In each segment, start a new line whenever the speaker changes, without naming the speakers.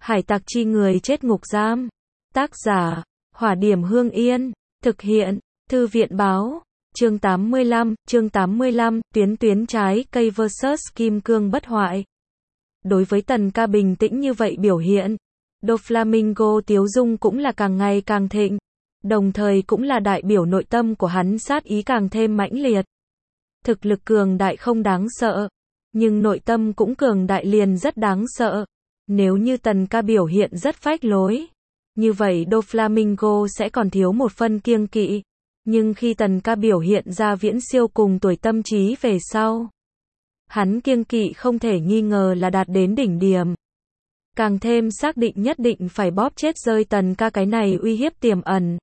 Hải tặc chi người chết ngục giam. Tác giả, Hỏa Điểm Hương Yên. Thực hiện, Thư viện Báo. Chương 85, tuyến trái cây vs kim cương bất hoại. Đối với Tần Ca bình tĩnh như vậy biểu hiện, Doflamingo tiếu dung cũng là càng ngày càng thịnh, đồng thời cũng là đại biểu nội tâm của hắn sát ý càng thêm mãnh liệt. Thực lực cường đại không đáng sợ, nhưng nội tâm cũng cường đại liền rất đáng sợ. Nếu như Tần Ca biểu hiện rất phách lối, như vậy Doflamingo sẽ còn thiếu một phân kiêng kỵ. Nhưng khi Tần Ca biểu hiện ra viễn siêu cùng tuổi tâm trí về sau, hắn kiêng kỵ không thể nghi ngờ là đạt đến đỉnh điểm. Càng thêm xác định nhất định phải bóp chết rơi Tần Ca cái này uy hiếp tiềm ẩn.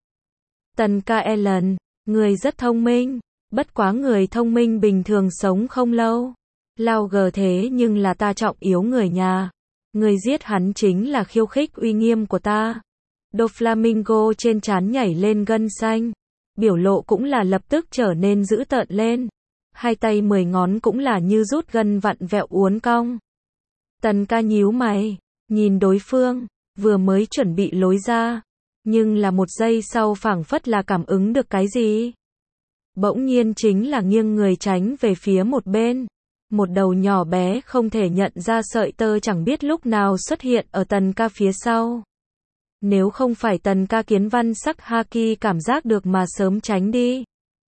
Tần Ca Ellen, người rất thông minh, bất quá người thông minh bình thường sống không lâu. Lao gờ thế nhưng là ta trọng yếu người nhà. Người giết hắn chính là khiêu khích uy nghiêm của ta. Doflamingo trên trán nhảy lên gân xanh. Biểu lộ cũng là lập tức trở nên dữ tợn lên. Hai tay 10 ngón cũng là như rút gân vặn vẹo uốn cong. Tần Ca nhíu mày, nhìn đối phương, vừa mới chuẩn bị lối ra. Nhưng là một giây sau phảng phất là cảm ứng được cái gì. Bỗng nhiên chính là nghiêng người tránh về phía một bên. Một đầu nhỏ bé không thể nhận ra sợi tơ chẳng biết lúc nào xuất hiện ở Tần Ca phía sau. Nếu không phải Tần Ca kiến văn sắc haki cảm giác được mà sớm tránh đi.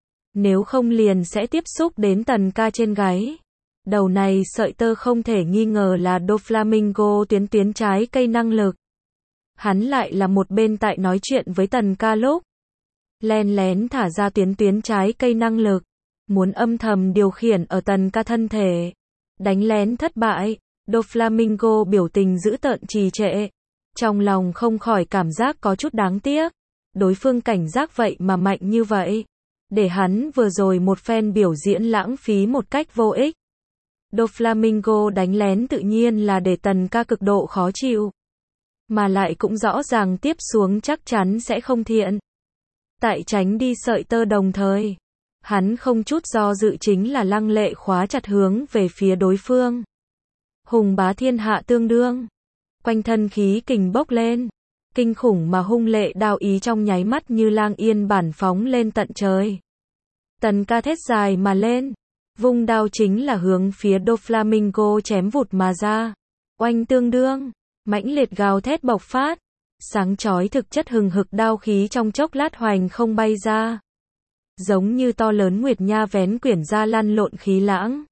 Nếu không liền sẽ tiếp xúc đến Tần Ca trên gáy. Đầu này sợi tơ không thể nghi ngờ là Doflamingo tuyến trái cây năng lực. Hắn lại là một bên tại nói chuyện với Tần Ca lúc len lén thả ra tuyến trái cây năng lực, muốn âm thầm điều khiển ở Tần Ca thân thể. Đánh lén thất bại, Doflamingo biểu tình dữ tợn trì trệ. Trong lòng không khỏi cảm giác có chút đáng tiếc. Đối phương cảnh giác vậy mà mạnh như vậy. Để hắn vừa rồi một phen biểu diễn lãng phí một cách vô ích. Doflamingo đánh lén tự nhiên là để Tần Ca cực độ khó chịu. Mà lại cũng rõ ràng tiếp xuống chắc chắn sẽ không thiện. Tại tránh đi sợi tơ đồng thời, hắn không chút do dự chính là lăng lệ khóa chặt hướng về phía đối phương. Hùng bá thiên hạ tương đương. Quanh thân khí kình bốc lên. Kinh khủng mà hung lệ đao ý trong nháy mắt như lang yên bản phóng lên tận trời. Tần Ca thét dài mà lên. Vung đao chính là hướng phía Doflamingo chém vụt mà ra. Oanh tương đương. Mãnh liệt gào thét bộc phát. Sáng chói thực chất hừng hực đao khí trong chốc lát hoành không bay ra. Giống như to lớn nguyệt nha vén quyển ra lăn lộn khí lãng.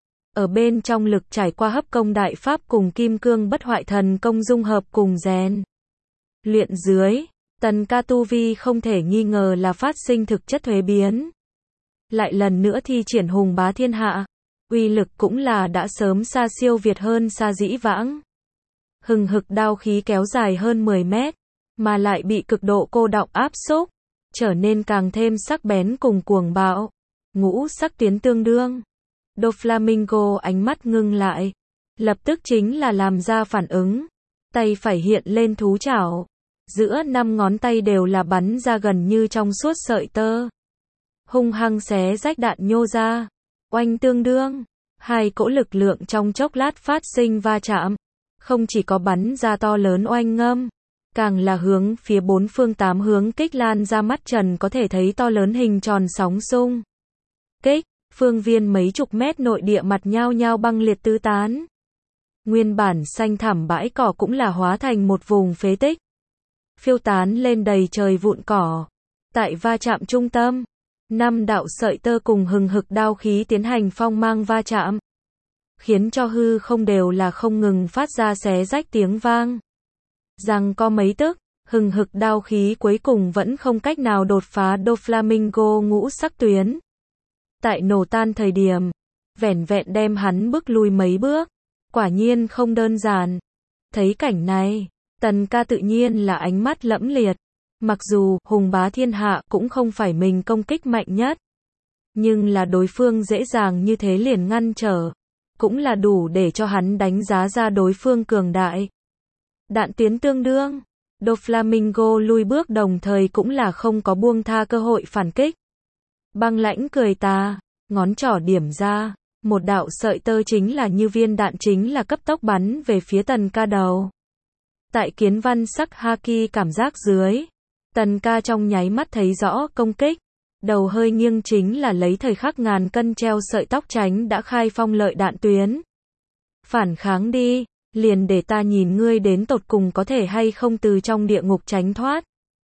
Ở bên trong lực trải qua hấp công đại pháp cùng kim cương bất hoại thần công dung hợp cùng rèn luyện dưới, Tần Ca tu vi không thể nghi ngờ là phát sinh thực chất thuế biến. Lại lần nữa thi triển hùng bá thiên hạ, uy lực cũng là đã sớm xa siêu việt hơn xa dĩ vãng. Hừng hực đao khí kéo dài hơn 10 mét, mà lại bị cực độ cô đọng áp xúc, trở nên càng thêm sắc bén cùng cuồng bạo. Ngũ sắc tuyến tương đương. Doflamingo ánh mắt ngưng lại, lập tức chính là làm ra phản ứng. Tay phải hiện lên thú chảo, giữa 5 ngón tay đều là bắn ra gần như trong suốt sợi tơ. Hung hăng xé rách đạn nhô ra, oanh tương đương. Hai cỗ lực lượng trong chốc lát phát sinh va chạm, không chỉ có bắn ra to lớn oanh ngâm, càng là hướng phía bốn phương tám hướng kích lan ra mắt trần có thể thấy to lớn hình tròn sóng xung kích. Phương viên mấy chục mét nội địa mặt nhao nhao băng liệt tứ tán. Nguyên bản xanh thẳm bãi cỏ cũng là hóa thành một vùng phế tích. Phiêu tán lên đầy trời vụn cỏ. Tại va chạm trung tâm, 5 đạo sợi tơ cùng hừng hực đao khí tiến hành phong mang va chạm. Khiến cho hư không đều là không ngừng phát ra xé rách tiếng vang. Rằng có mấy tức, hừng hực đao khí cuối cùng vẫn không cách nào đột phá Doflamingo ngũ sắc tuyến. Tại nổ tan thời điểm, vẻn vẹn đem hắn bước lui mấy bước, quả nhiên không đơn giản. Thấy cảnh này, Tần Ca tự nhiên là ánh mắt lẫm liệt. Mặc dù hùng bá thiên hạ cũng không phải mình công kích mạnh nhất, nhưng là đối phương dễ dàng như thế liền ngăn trở, cũng là đủ để cho hắn đánh giá ra đối phương cường đại. Đạn tiến tương đương, Doflamingo lui bước đồng thời cũng là không có buông tha cơ hội phản kích. Băng lãnh cười ta, ngón trỏ điểm ra, một đạo sợi tơ chính là như viên đạn chính là cấp tốc bắn về phía Tần Ca đầu. Tại kiến văn sắc haki cảm giác dưới, Tần ca trong nháy mắt thấy rõ công kích. Đầu hơi nghiêng chính là lấy thời khắc ngàn cân treo sợi tóc tránh đã khai phong lợi đạn tuyến. Phản kháng đi, liền để ta nhìn ngươi đến tột cùng có thể hay không từ trong địa ngục tránh thoát.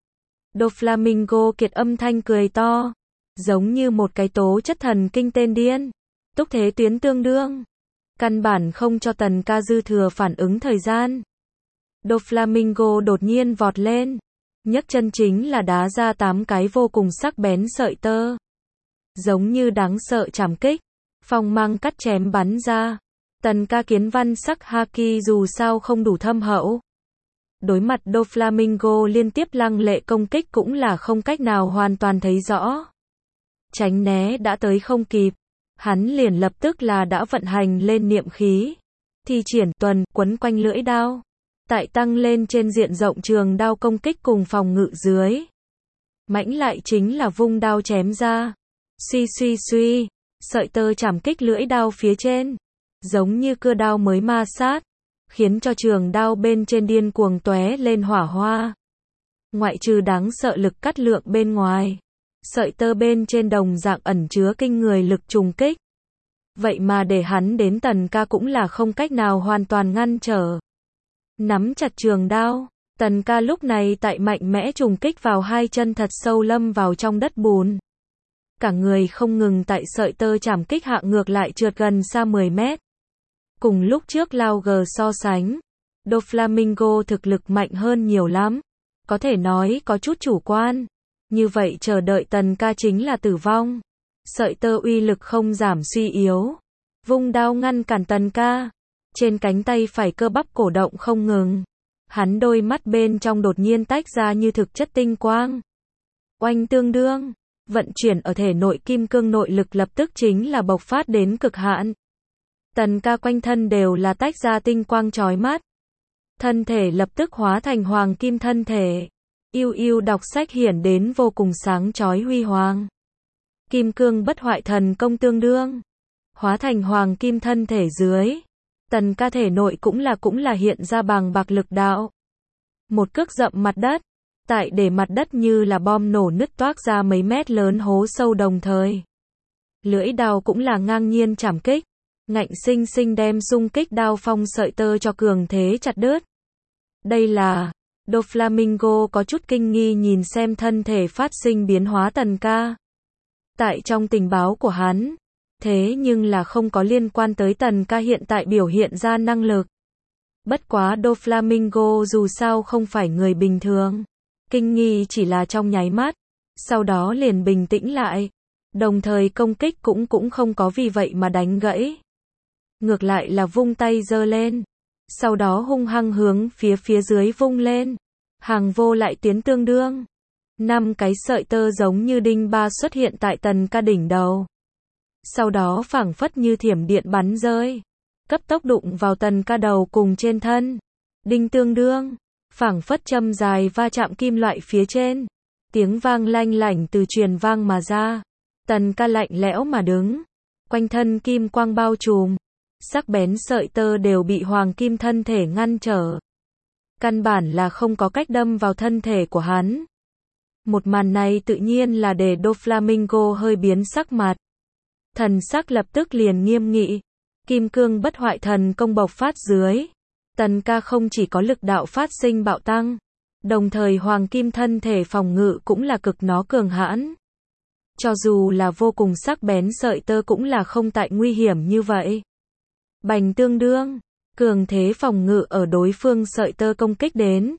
Doflamingo kiệt âm thanh cười to, giống như một cái tố chất thần kinh tên điên. Túc thế tuyến tương đương, căn bản không cho Tần ca dư thừa phản ứng thời gian. Doflamingo đột nhiên vọt lên, nhấc chân chính là đá ra 8 cái vô cùng sắc bén sợi tơ, giống như đáng sợ trảm kích, phong mang cắt chém bắn ra. Tần ca kiến văn sắc haki dù sao không đủ thâm hậu, đối mặt Doflamingo liên tiếp lăng lệ công kích cũng là không cách nào hoàn toàn thấy rõ. Tránh né đã tới không kịp, hắn liền lập tức là đã vận hành lên niệm khí, thi triển tuần quấn quanh lưỡi đao, tại tăng lên trên diện rộng trường đao công kích cùng phòng ngự dưới. Mãnh lại chính là vung đao chém ra, suy suy suy, sợi tơ chảm kích lưỡi đao phía trên, giống như cưa đao mới ma sát, khiến cho trường đao bên trên điên cuồng tóe lên hỏa hoa. Ngoại trừ đáng sợ lực cắt lượng bên ngoài, sợi tơ bên trên đồng dạng ẩn chứa kinh người lực trùng kích. Vậy mà để hắn đến Tần ca cũng là không cách nào hoàn toàn ngăn trở. Nắm chặt trường đao, Tần ca lúc này tại mạnh mẽ trùng kích vào hai chân thật sâu lâm vào trong đất bùn. Cả người không ngừng tại sợi tơ chảm kích hạ ngược lại trượt gần xa 10 mét. Cùng lúc trước Lao G so sánh, Doflamingo thực lực mạnh hơn nhiều lắm. Có thể nói có chút chủ quan. Như vậy chờ đợi Tần ca chính là tử vong. Sợi tơ uy lực không giảm suy yếu. Vung đao ngăn cản Tần ca. Trên cánh tay phải cơ bắp cổ động không ngừng. Hắn đôi mắt bên trong đột nhiên tách ra như thực chất tinh quang. Oanh tương đương, vận chuyển ở thể nội kim cương nội lực lập tức chính là bộc phát đến cực hạn. Tần ca quanh thân đều là tách ra tinh quang chói mắt. Thân thể lập tức hóa thành hoàng kim thân thể. Yêu yêu đọc sách hiển đến vô cùng sáng chói huy hoàng. Kim cương bất hoại thần công tương đương. Hóa thành hoàng kim thân thể dưới. Tần ca thể nội cũng là hiện ra bằng bạc lực đạo. Một cước dậm mặt đất. Tại để mặt đất như là bom nổ nứt toác ra mấy mét lớn hố sâu đồng thời. Lưỡi đao cũng là ngang nhiên chảm kích. Ngạnh sinh sinh đem xung kích đao phong sợi tơ cho cường thế chặt đứt. Đây là... Doflamingo có chút kinh nghi nhìn xem thân thể phát sinh biến hóa Tần ca. Tại trong tình báo của hắn, thế nhưng là không có liên quan tới Tần ca hiện tại biểu hiện ra năng lực. Bất quá Doflamingo dù sao không phải người bình thường. Kinh nghi chỉ là trong nháy mắt, sau đó liền bình tĩnh lại. Đồng thời công kích cũng không có vì vậy mà đánh gãy. Ngược lại là vung tay giơ lên. Sau đó hung hăng hướng phía dưới vung lên. Hàng vô lại tiến tương đương. 5 cái sợi tơ giống như đinh ba xuất hiện tại Tần ca đỉnh đầu. Sau đó phảng phất như thiểm điện bắn rơi. Cấp tốc đụng vào Tần ca đầu cùng trên thân. Đinh tương đương. Phảng phất châm dài va chạm kim loại phía trên. Tiếng vang lanh lảnh từ truyền vang mà ra. Tần ca lạnh lẽo mà đứng. Quanh thân kim quang bao trùm. Sắc bén sợi tơ đều bị hoàng kim thân thể ngăn trở. Căn bản là không có cách đâm vào thân thể của hắn. Một màn này tự nhiên là để Doflamingo hơi biến sắc mặt. Thần sắc lập tức liền nghiêm nghị. Kim cương bất hoại thần công bộc phát dưới. Tần ca không chỉ có lực đạo phát sinh bạo tăng. Đồng thời hoàng kim thân thể phòng ngự cũng là cực nó cường hãn. Cho dù là vô cùng sắc bén sợi tơ cũng là không tại nguy hiểm như vậy. Bành tương đương, cường thế phòng ngự ở đối phương sợi tơ công kích đến.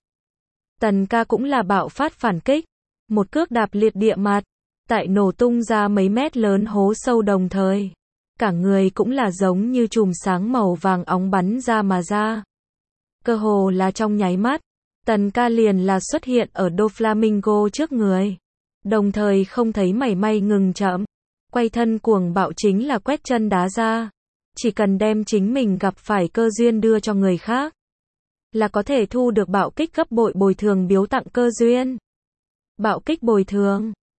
Tần ca cũng là bạo phát phản kích, một cước đạp liệt địa mặt, tại nổ tung ra mấy mét lớn hố sâu đồng thời. Cả người cũng là giống như chùm sáng màu vàng óng bắn ra mà ra. Cơ hồ là trong nháy mắt, Tần ca liền là xuất hiện ở Doflamingo trước người. Đồng thời không thấy mảy may ngừng chậm, quay thân cuồng bạo chính là quét chân đá ra. Chỉ cần đem chính mình gặp phải cơ duyên đưa cho người khác, là có thể thu được bạo kích gấp bội bồi thường biếu tặng cơ duyên. Bạo kích bồi thường,